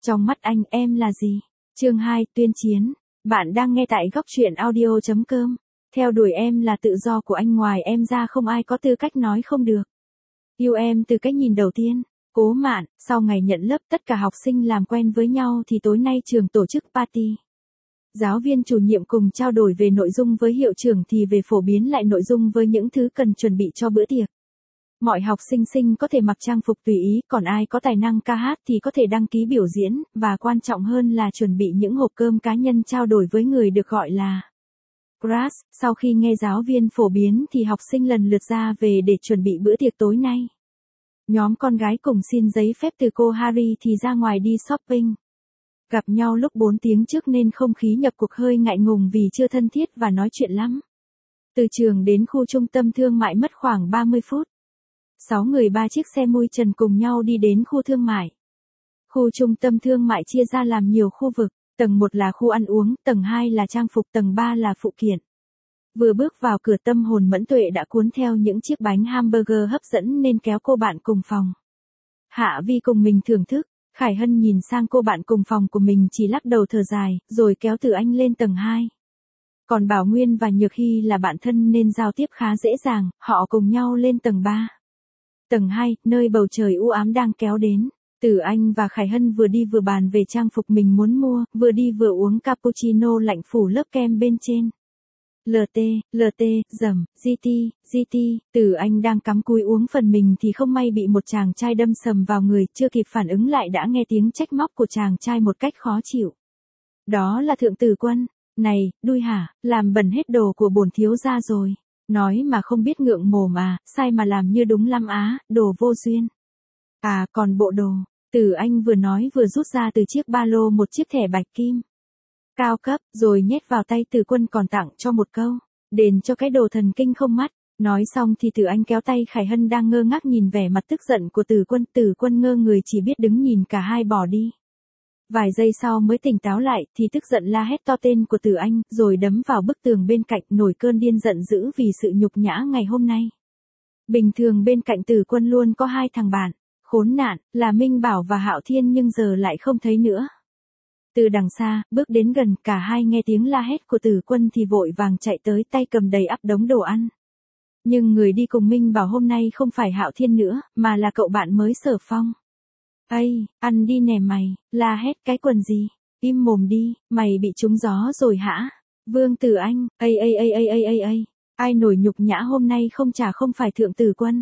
Trong mắt anh em là gì? Chương 2, tuyên chiến. Bạn đang nghe tại góc truyện audio.com. Theo đuổi em là tự do của anh, ngoài em ra không ai có tư cách nói không được. Yêu em từ cái nhìn đầu tiên. Cố Mạn. Sau ngày nhận lớp tất cả học sinh làm quen với nhau thì tối nay trường tổ chức party. Giáo viên chủ nhiệm cùng trao đổi về nội dung với hiệu trưởng thì về phổ biến lại nội dung với những thứ cần chuẩn bị cho bữa tiệc. Mọi học sinh có thể mặc trang phục tùy ý, còn ai có tài năng ca hát thì có thể đăng ký biểu diễn, và quan trọng hơn là chuẩn bị những hộp cơm cá nhân trao đổi với người được gọi là crush. Sau khi nghe giáo viên phổ biến thì học sinh lần lượt ra về để chuẩn bị bữa tiệc tối nay. Nhóm con gái cùng xin giấy phép từ cô Harry thì ra ngoài đi shopping. Gặp nhau lúc 4 tiếng trước nên không khí nhập cuộc hơi ngại ngùng vì chưa thân thiết và nói chuyện lắm. Từ trường đến khu trung tâm thương mại mất khoảng 30 phút. 6 người 3 chiếc xe mui trần cùng nhau đi đến khu thương mại. Khu trung tâm thương mại chia ra làm nhiều khu vực, tầng 1 là khu ăn uống, tầng 2 là trang phục, tầng 3 là phụ kiện. Vừa bước vào cửa tâm hồn Mẫn Tuệ đã cuốn theo những chiếc bánh hamburger hấp dẫn nên kéo cô bạn cùng phòng. Hạ Vi cùng mình thưởng thức, Khải Hân nhìn sang cô bạn cùng phòng của mình chỉ lắc đầu thở dài, rồi kéo Từ Anh lên tầng 2. Còn Bảo Nguyên và Nhược Hy là bạn thân nên giao tiếp khá dễ dàng, họ cùng nhau lên tầng 3. Tầng 2, nơi bầu trời u ám đang kéo đến. Từ Anh và Khải Hân vừa đi vừa bàn về trang phục mình muốn mua, vừa đi vừa uống cappuccino lạnh phủ lớp kem bên trên. LT, dầm, GT, Từ Anh đang cắm cúi uống phần mình thì không may bị một chàng trai đâm sầm vào người, chưa kịp phản ứng lại đã nghe tiếng trách móc của chàng trai một cách khó chịu. Đó là Thượng Tử Quân. Này, đuôi hả, làm bẩn hết đồ của bổn thiếu gia rồi. Nói mà không biết ngượng mồm à, sai mà làm như đúng lắm á, đồ vô duyên. À, còn bộ đồ. Từ Anh vừa nói vừa rút ra từ chiếc ba lô một chiếc thẻ bạch kim cao cấp, rồi nhét vào tay Từ Quân còn tặng cho một câu. Đền cho cái đồ thần kinh không mắt. Nói xong thì Từ Anh kéo tay Khải Hân đang ngơ ngác nhìn vẻ mặt tức giận của Từ Quân ngơ người chỉ biết đứng nhìn cả hai bỏ đi. Vài giây sau mới tỉnh táo lại thì tức giận la hét to tên của Từ Anh, rồi đấm vào bức tường bên cạnh, nổi cơn điên giận dữ vì sự nhục nhã ngày hôm nay. Bình thường bên cạnh Từ Quân luôn có hai thằng bạn, khốn nạn, là Minh Bảo và Hạo Thiên, nhưng giờ lại không thấy nữa. Từ đằng xa, bước đến gần, cả hai nghe tiếng la hét của Từ Quân thì vội vàng chạy tới, tay cầm đầy ắp đống đồ ăn. Nhưng người đi cùng Minh Bảo hôm nay không phải Hạo Thiên nữa, mà là cậu bạn mới Sở Phong. Ây, ăn đi nè mày, la hét cái quần gì, im mồm đi, mày bị trúng gió rồi hả? Vương Tử Anh, ai nổi nhục nhã hôm nay không phải Thượng Tử Quân.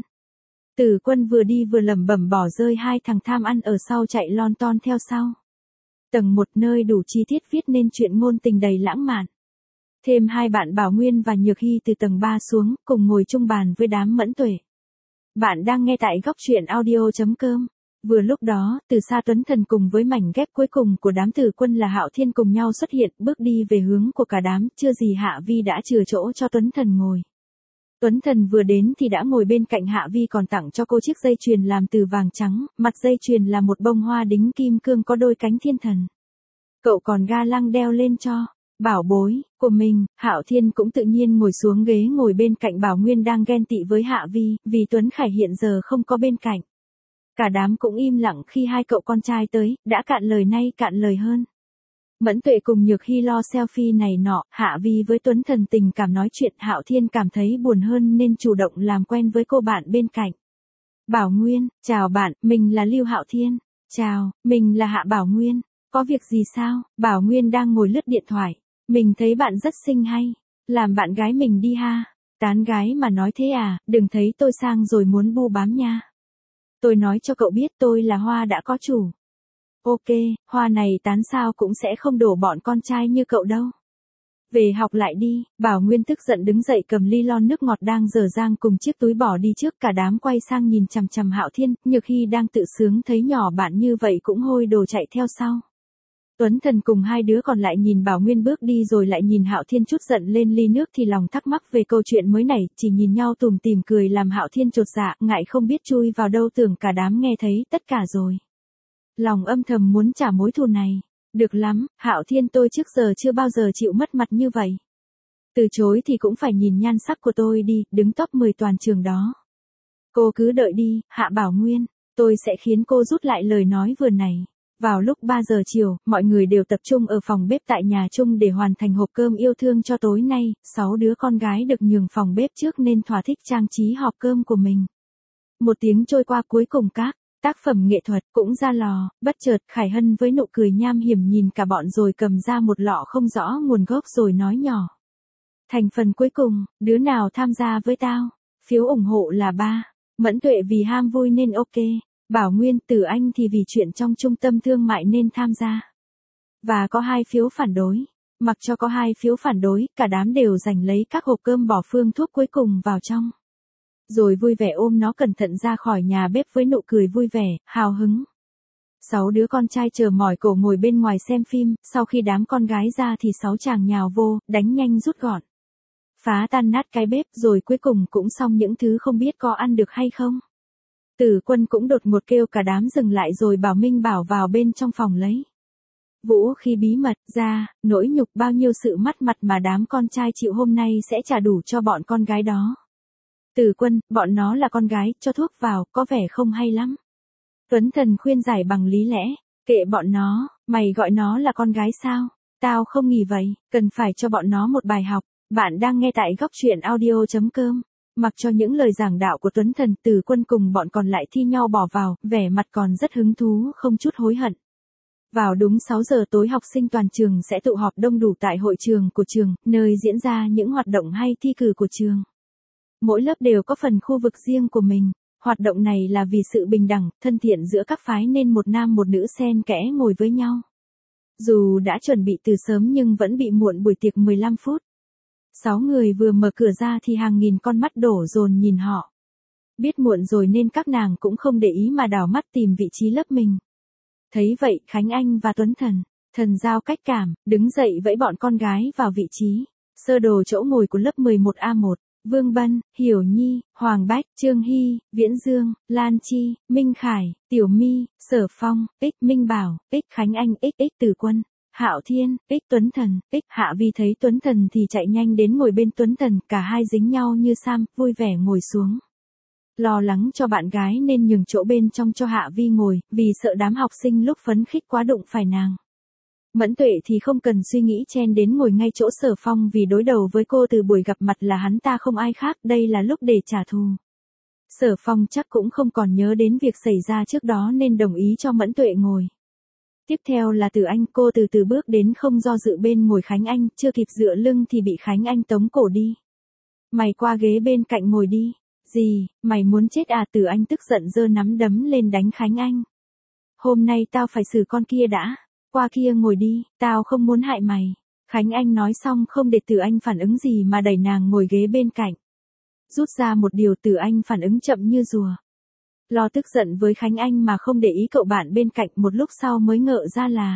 Tử Quân vừa đi vừa lẩm bẩm bỏ rơi hai thằng tham ăn ở sau chạy lon ton theo sau. Tầng 1 nơi đủ chi tiết viết nên chuyện ngôn tình đầy lãng mạn. Thêm hai bạn Bảo Nguyên và Nhược Hy từ tầng 3 xuống, cùng ngồi chung bàn với đám Mẫn Tuệ. Bạn đang nghe tại góc truyện audio.com. Vừa lúc đó, từ xa Tuấn Thần cùng với mảnh ghép cuối cùng của đám Tử Quân là Hạo Thiên cùng nhau xuất hiện, bước đi về hướng của cả đám, chưa gì Hạ Vi đã chừa chỗ cho Tuấn Thần ngồi. Tuấn Thần vừa đến thì đã ngồi bên cạnh Hạ Vi, còn tặng cho cô chiếc dây chuyền làm từ vàng trắng, mặt dây chuyền là một bông hoa đính kim cương có đôi cánh thiên thần. Cậu còn ga lăng đeo lên cho bảo bối của mình. Hạo Thiên cũng tự nhiên ngồi xuống ghế ngồi bên cạnh Bảo Nguyên đang ghen tị với Hạ Vi, vì Tuấn Khải hiện giờ không có bên cạnh. Cả đám cũng im lặng khi hai cậu con trai tới, đã cạn lời nay cạn lời hơn. Mẫn Tuệ cùng Nhược Hy lo selfie này nọ, Hạ Vi với Tuấn Thần tình cảm nói chuyện, Hạo Thiên cảm thấy buồn hơn nên chủ động làm quen với cô bạn bên cạnh. Bảo Nguyên, chào bạn, mình là Lưu Hạo Thiên. Chào, mình là Hạ Bảo Nguyên. Có việc gì sao? Bảo Nguyên đang ngồi lướt điện thoại. Mình thấy bạn rất xinh hay. Làm bạn gái mình đi ha. Tán gái mà nói thế à, đừng thấy tôi sang rồi muốn bu bám nha. Tôi nói cho cậu biết tôi là hoa đã có chủ. Ok, hoa này tán sao cũng sẽ không đổ bọn con trai như cậu đâu. Về học lại đi. Bảo Nguyên tức giận đứng dậy cầm ly lon nước ngọt đang dở dang cùng chiếc túi bỏ đi trước, cả đám quay sang nhìn chằm chằm Hạo Thiên, Nhược Hy đang tự sướng thấy nhỏ bạn như vậy cũng hôi đồ chạy theo sau. Tuấn Thần cùng hai đứa còn lại nhìn Bảo Nguyên bước đi rồi lại nhìn Hạo Thiên chút giận lên ly nước thì lòng thắc mắc về câu chuyện mới này, chỉ nhìn nhau tủm tỉm cười làm Hạo Thiên chột dạ, ngại không biết chui vào đâu, tưởng cả đám nghe thấy tất cả rồi. Lòng âm thầm muốn trả mối thù này. Được lắm, Hạo Thiên, tôi trước giờ chưa bao giờ chịu mất mặt như vậy. Từ chối thì cũng phải nhìn nhan sắc của tôi đi, đứng top 10 toàn trường đó. Cô cứ đợi đi, Hạ Bảo Nguyên, tôi sẽ khiến cô rút lại lời nói vừa này. Vào lúc 3 giờ chiều, mọi người đều tập trung ở phòng bếp tại nhà chung để hoàn thành hộp cơm yêu thương cho tối nay, 6 đứa con gái được nhường phòng bếp trước nên thỏa thích trang trí hộp cơm của mình. Một tiếng trôi qua cuối cùng các tác phẩm nghệ thuật cũng ra lò, bất chợt Khải Hân với nụ cười nham hiểm nhìn cả bọn rồi cầm ra một lọ không rõ nguồn gốc rồi nói nhỏ. Thành phần cuối cùng, đứa nào tham gia với tao? Phiếu ủng hộ là 3. Mẫn Tuệ vì ham vui nên ok. Bảo Nguyên, Từ Anh thì vì chuyện trong trung tâm thương mại nên tham gia. Và có 2 phiếu phản đối. Mặc cho có 2 phiếu phản đối, cả đám đều giành lấy các hộp cơm bỏ phương thuốc cuối cùng vào trong. Rồi vui vẻ ôm nó cẩn thận ra khỏi nhà bếp với nụ cười vui vẻ, hào hứng. 6 đứa con trai chờ mỏi cổ ngồi bên ngoài xem phim, sau khi đám con gái ra thì 6 chàng nhào vô, đánh nhanh rút gọn. Phá tan nát cái bếp rồi cuối cùng cũng xong những thứ không biết có ăn được hay không. Tử Quân cũng đột ngột kêu cả đám dừng lại rồi bảo Minh Bảo vào bên trong phòng lấy vũ khí bí mật ra, nỗi nhục bao nhiêu sự mất mặt mà đám con trai chịu hôm nay sẽ trả đủ cho bọn con gái đó. Tử Quân, bọn nó là con gái, cho thuốc vào, có vẻ không hay lắm. Tuấn Thần khuyên giải bằng lý lẽ, kệ bọn nó, mày gọi nó là con gái sao? Tao không nghĩ vậy, cần phải cho bọn nó một bài học. Bạn đang nghe tại góc truyện audio.com. Mặc cho những lời giảng đạo của Tuấn Thần, Tử Quân cùng bọn còn lại thi nhau bỏ vào, vẻ mặt còn rất hứng thú, không chút hối hận. Vào đúng 6 giờ tối học sinh toàn trường sẽ tụ họp đông đủ tại hội trường của trường, nơi diễn ra những hoạt động hay thi cử của trường. Mỗi lớp đều có phần khu vực riêng của mình. Hoạt động này là vì sự bình đẳng, thân thiện giữa các phái nên một nam một nữ xen kẽ ngồi với nhau. Dù đã chuẩn bị từ sớm nhưng vẫn bị muộn buổi tiệc 15 phút. 6 người vừa mở cửa ra thì hàng nghìn con mắt đổ dồn nhìn họ. Biết muộn rồi nên các nàng cũng không để ý mà đảo mắt tìm vị trí lớp mình. Thấy vậy, Khánh Anh và Tuấn Thần giao cách cảm, đứng dậy vẫy bọn con gái vào vị trí. Sơ đồ chỗ ngồi của lớp 11A1. Vương Bân, Hiểu Nhi, Hoàng Bách, Trương Hy, Viễn Dương, Lan Chi, Minh Khải, Tiểu My, Sở Phong, X Minh Bảo, X Khánh Anh, XX Tử Quân, Hạo Thiên, X Tuấn Thần, X Hạ Vi thấy Tuấn Thần thì chạy nhanh đến ngồi bên Tuấn Thần, cả hai dính nhau như sam, vui vẻ ngồi xuống. Lo lắng cho bạn gái nên nhường chỗ bên trong cho Hạ Vi ngồi, vì sợ đám học sinh lúc phấn khích quá đụng phải nàng. Mẫn Tuệ thì không cần suy nghĩ chen đến ngồi ngay chỗ Sở Phong vì đối đầu với cô từ buổi gặp mặt là hắn ta không ai khác, đây là lúc để trả thù. Sở Phong chắc cũng không còn nhớ đến việc xảy ra trước đó nên đồng ý cho Mẫn Tuệ ngồi. Tiếp theo là Từ Anh, cô từ từ bước đến không do dự bên ngồi Khánh Anh, chưa kịp dựa lưng thì bị Khánh Anh tống cổ đi. Mày qua ghế bên cạnh ngồi đi. Gì, mày muốn chết à? Từ Anh tức giận giơ nắm đấm lên đánh Khánh Anh. Hôm nay tao phải xử con kia đã. Qua kia ngồi đi, tao không muốn hại mày. Khánh Anh nói xong không để Từ Anh phản ứng gì mà đẩy nàng ngồi ghế bên cạnh. Rút ra một điều, Từ Anh phản ứng chậm như rùa. Lo tức giận với Khánh Anh mà không để ý cậu bạn bên cạnh, một lúc sau mới ngỡ ra là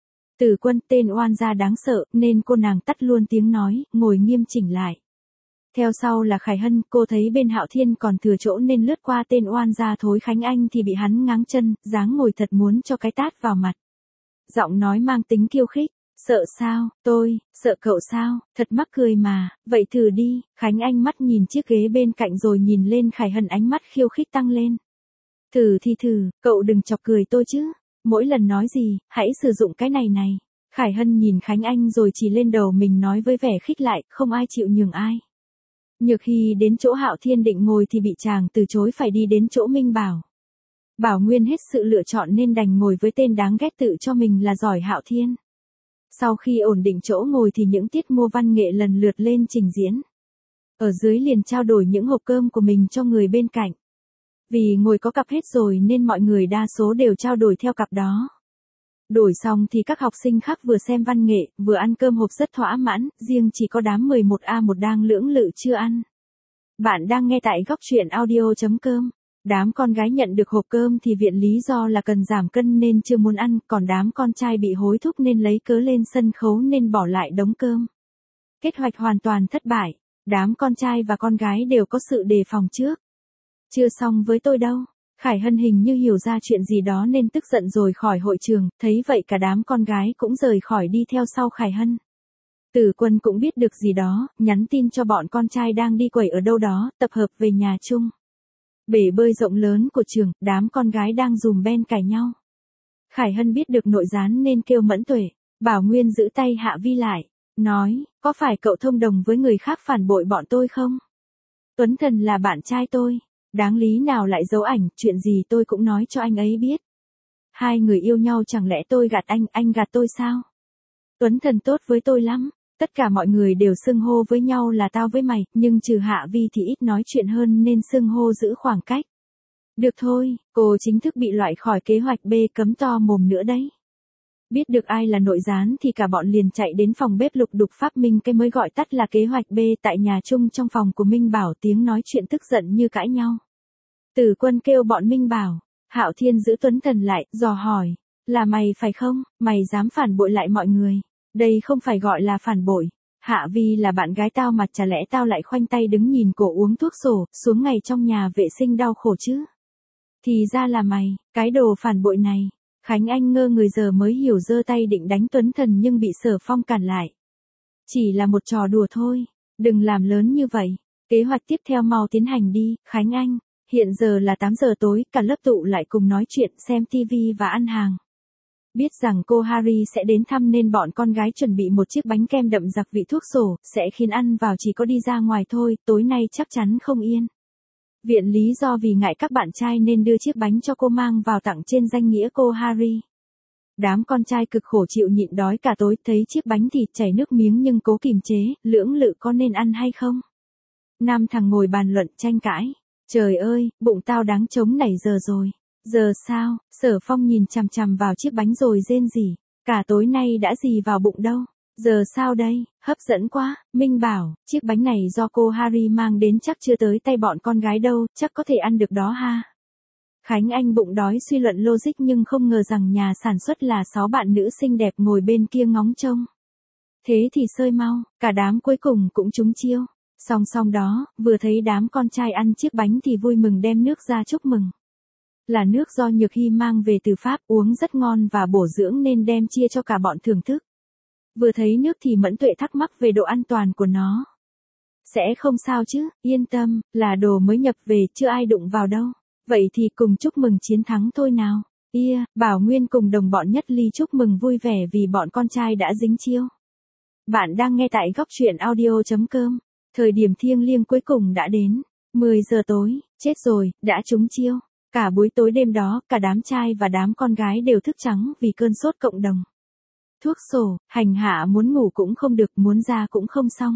Tử Quân, tên oan gia đáng sợ, nên cô nàng tắt luôn tiếng nói, ngồi nghiêm chỉnh lại. Theo sau là Khải Hân, cô thấy bên Hạo Thiên còn thừa chỗ nên lướt qua tên oan gia thối Khánh Anh thì bị hắn ngáng chân, dáng ngồi thật muốn cho cái tát vào mặt. Giọng nói mang tính khiêu khích, sợ sao, tôi, sợ cậu sao, thật mắc cười mà, vậy thử đi. Khánh Anh mắt nhìn chiếc ghế bên cạnh rồi nhìn lên Khải Hân, ánh mắt khiêu khích tăng lên. Thử thì thử, cậu đừng chọc cười tôi chứ, mỗi lần nói gì, hãy sử dụng cái này này. Khải Hân nhìn Khánh Anh rồi chỉ lên đầu mình nói với vẻ khích lại, không ai chịu nhường ai. Nhược Hy đến chỗ Hạo Thiên định ngồi thì bị chàng từ chối phải đi đến chỗ Minh Bảo. Bảo Nguyên hết sự lựa chọn nên đành ngồi với tên đáng ghét tự cho mình là giỏi Hạo Thiên. Sau khi ổn định chỗ ngồi thì những tiết mô văn nghệ lần lượt lên trình diễn. Ở dưới liền trao đổi những hộp cơm của mình cho người bên cạnh. Vì ngồi có cặp hết rồi nên mọi người đa số đều trao đổi theo cặp đó. Đổi xong thì các học sinh khác vừa xem văn nghệ, vừa ăn cơm hộp rất thỏa mãn, riêng chỉ có đám 11A1 đang lưỡng lự chưa ăn. Bạn đang nghe tại góc truyện audio.com. Đám con gái nhận được hộp cơm thì viện lý do là cần giảm cân nên chưa muốn ăn, còn đám con trai bị hối thúc nên lấy cớ lên sân khấu nên bỏ lại đống cơm. Kế hoạch hoàn toàn thất bại, đám con trai và con gái đều có sự đề phòng trước. Chưa xong với tôi đâu. Khải Hân hình như hiểu ra chuyện gì đó nên tức giận rồi khỏi hội trường, thấy vậy cả đám con gái cũng rời khỏi đi theo sau Khải Hân. Tử Quân cũng biết được gì đó, nhắn tin cho bọn con trai đang đi quẩy ở đâu đó, tập hợp về nhà chung. Bể bơi rộng lớn của trường, đám con gái đang dùm ben cãi nhau. Khải Hân biết được nội gián nên kêu Mẫn Tuệ. Bảo Nguyên giữ tay Hạ Vi lại, nói, có phải cậu thông đồng với người khác phản bội bọn tôi không? Tuấn Thần là bạn trai tôi, đáng lý nào lại giấu ảnh, chuyện gì tôi cũng nói cho anh ấy biết. Hai người yêu nhau chẳng lẽ tôi gạt anh gạt tôi sao? Tuấn Thần tốt với tôi lắm, tất cả mọi người đều xưng hô với nhau là tao với mày, nhưng trừ Hạ Vi thì ít nói chuyện hơn nên xưng hô giữ khoảng cách. Được thôi, cô chính thức bị loại khỏi kế hoạch B, cấm to mồm nữa đấy. Biết được ai là nội gián thì cả bọn liền chạy đến phòng bếp lục đục phát minh cái mới gọi tắt là kế hoạch B tại nhà chung trong phòng của Minh Bảo, tiếng nói chuyện tức giận như cãi nhau. Tử Quân kêu bọn Minh Bảo, Hạo Thiên giữ Tuấn Thần lại, dò hỏi, là mày phải không, mày dám phản bội lại mọi người, đây không phải gọi là phản bội. Hạ Vi là bạn gái tao mà chả lẽ tao lại khoanh tay đứng nhìn cổ uống thuốc sổ, xuống ngày trong nhà vệ sinh đau khổ chứ. Thì ra là mày, cái đồ phản bội này. Khánh Anh ngơ người giờ mới hiểu, giơ tay định đánh Tuấn Thần nhưng bị Sở Phong cản lại. Chỉ là một trò đùa thôi, đừng làm lớn như vậy. Kế hoạch tiếp theo mau tiến hành đi, Khánh Anh. Hiện giờ là 8 giờ tối, cả lớp tụ lại cùng nói chuyện, xem TV và ăn hàng. Biết rằng cô Harry sẽ đến thăm nên bọn con gái chuẩn bị một chiếc bánh kem đậm đặc vị thuốc sổ, sẽ khiến ăn vào chỉ có đi ra ngoài thôi, tối nay chắc chắn không yên. Viện lý do vì ngại các bạn trai nên đưa chiếc bánh cho cô mang vào tặng trên danh nghĩa cô Harry. Đám con trai cực khổ chịu nhịn đói cả tối, thấy chiếc bánh thịt chảy nước miếng nhưng cố kìm chế, lưỡng lự có nên ăn hay không. 5 thằng ngồi bàn luận tranh cãi. Trời ơi, bụng tao đáng trống nảy giờ rồi. Giờ sao? Sở Phong nhìn chằm chằm vào chiếc bánh rồi rên rỉ. Cả tối nay đã gì vào bụng đâu. Giờ sao đây? Hấp dẫn quá. Minh bảo, chiếc bánh này do cô Harry mang đến chắc chưa tới tay bọn con gái đâu, chắc có thể ăn được đó ha. Khánh Anh bụng đói suy luận logic nhưng không ngờ rằng nhà sản xuất là 6 bạn nữ xinh đẹp ngồi bên kia ngóng trông. Thế thì sơi mau, cả đám cuối cùng cũng trúng chiêu. Song song đó, vừa thấy đám con trai ăn chiếc bánh thì vui mừng đem nước ra chúc mừng. Là nước do Nhược Hy mang về từ Pháp, uống rất ngon và bổ dưỡng nên đem chia cho cả bọn thưởng thức. Vừa thấy nước thì Mẫn Tuệ thắc mắc về độ an toàn của nó. Sẽ không sao chứ, yên tâm, là đồ mới nhập về, chưa ai đụng vào đâu. Vậy thì cùng chúc mừng chiến thắng thôi nào. Bảo Nguyên cùng đồng bọn Nhất Ly chúc mừng vui vẻ vì bọn con trai đã dính chiêu. Bạn đang nghe tại góc truyện audio.com. Thời điểm thiêng liêng cuối cùng đã đến. 10 giờ tối, chết rồi, đã trúng chiêu. Cả buổi tối đêm đó, cả đám trai và đám con gái đều thức trắng vì cơn sốt cộng đồng. Thuốc sổ, hành hạ muốn ngủ cũng không được, muốn ra cũng không xong.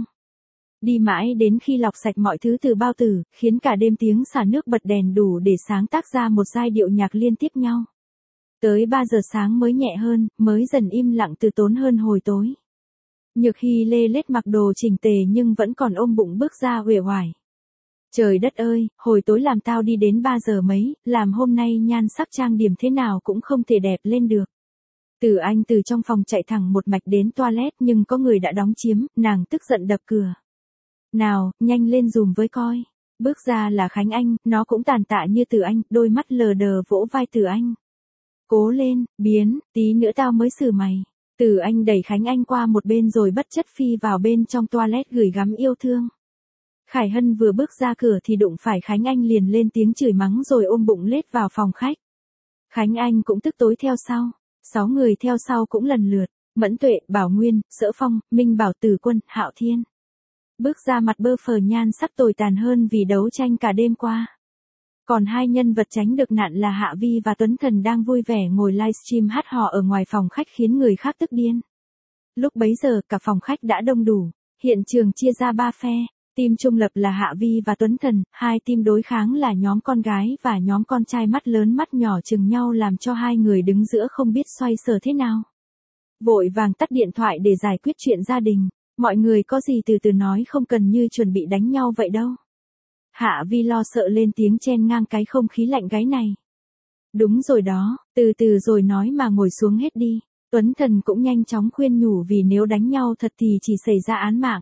Đi mãi đến khi lọc sạch mọi thứ từ bao tử, khiến cả đêm tiếng xả nước bật đèn đủ để sáng tác ra một giai điệu nhạc liên tiếp nhau. Tới 3 giờ sáng mới nhẹ hơn, mới dần im lặng từ tốn hơn hồi tối. Nhược Hy lê lết mặc đồ chỉnh tề nhưng vẫn còn ôm bụng bước ra uể oải. Trời đất ơi, hồi tối làm tao đi đến 3 giờ mấy, làm hôm nay nhan sắc trang điểm thế nào cũng không thể đẹp lên được. Từ Anh từ trong phòng chạy thẳng một mạch đến toilet nhưng có người đã đóng chiếm, nàng tức giận đập cửa. Nào, nhanh lên dùm với coi. Bước ra là Khánh Anh, nó cũng tàn tạ như Từ Anh, đôi mắt lờ đờ vỗ vai Từ Anh. Cố lên, biến, tí nữa tao mới xử mày. Từ Anh đẩy Khánh Anh qua một bên rồi bất chất phi vào bên trong toilet gửi gắm yêu thương. Khải Hân vừa bước ra cửa thì đụng phải Khánh Anh liền lên tiếng chửi mắng rồi ôm bụng lết vào phòng khách. Khánh Anh cũng tức tối theo sau. 6 người theo sau cũng lần lượt, Mẫn Tuệ, Bảo Nguyên, Sở Phong, Minh Bảo, Tử Quân, Hạo Thiên. Bước ra mặt bơ phờ nhan sắc tồi tàn hơn vì đấu tranh cả đêm qua. Còn hai nhân vật tránh được nạn là Hạ Vi và Tuấn Thần đang vui vẻ ngồi livestream hát hò ở ngoài phòng khách khiến người khác tức điên. Lúc bấy giờ cả phòng khách đã đông đủ, hiện trường chia ra 3 phe. Team trung lập là Hạ Vi và Tuấn Thần, hai team đối kháng là nhóm con gái và nhóm con trai mắt lớn mắt nhỏ chừng nhau làm cho hai người đứng giữa không biết xoay sở thế nào. Vội vàng tắt điện thoại để giải quyết chuyện gia đình, mọi người có gì từ từ nói không cần như chuẩn bị đánh nhau vậy đâu. Hạ Vi lo sợ lên tiếng chen ngang cái không khí lạnh gáy này. Đúng rồi đó, từ từ rồi nói mà ngồi xuống hết đi. Tuấn Thần cũng nhanh chóng khuyên nhủ vì nếu đánh nhau thật thì chỉ xảy ra án mạng.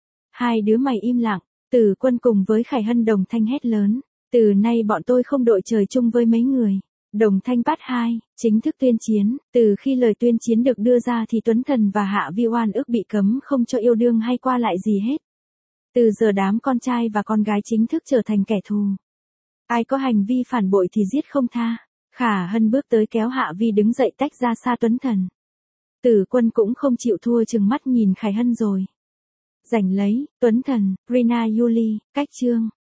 Hai đứa mày im lặng, Tử Quân cùng với Khải Hân đồng thanh hét lớn. Từ nay bọn tôi không đội trời chung với mấy người. Đồng thanh part 2, chính thức tuyên chiến. Từ khi lời tuyên chiến được đưa ra thì Tuấn Thần và Hạ Vi oan ức bị cấm không cho yêu đương hay qua lại gì hết. Từ giờ đám con trai và con gái chính thức trở thành kẻ thù. Ai có hành vi phản bội thì giết không tha. Khả Hân bước tới kéo Hạ Vi đứng dậy tách ra xa Tuấn Thần. Tử Quân cũng không chịu thua chừng mắt nhìn Khải Hân rồi. Giành lấy, Tuấn Thần, Rina Yuli, cách chương.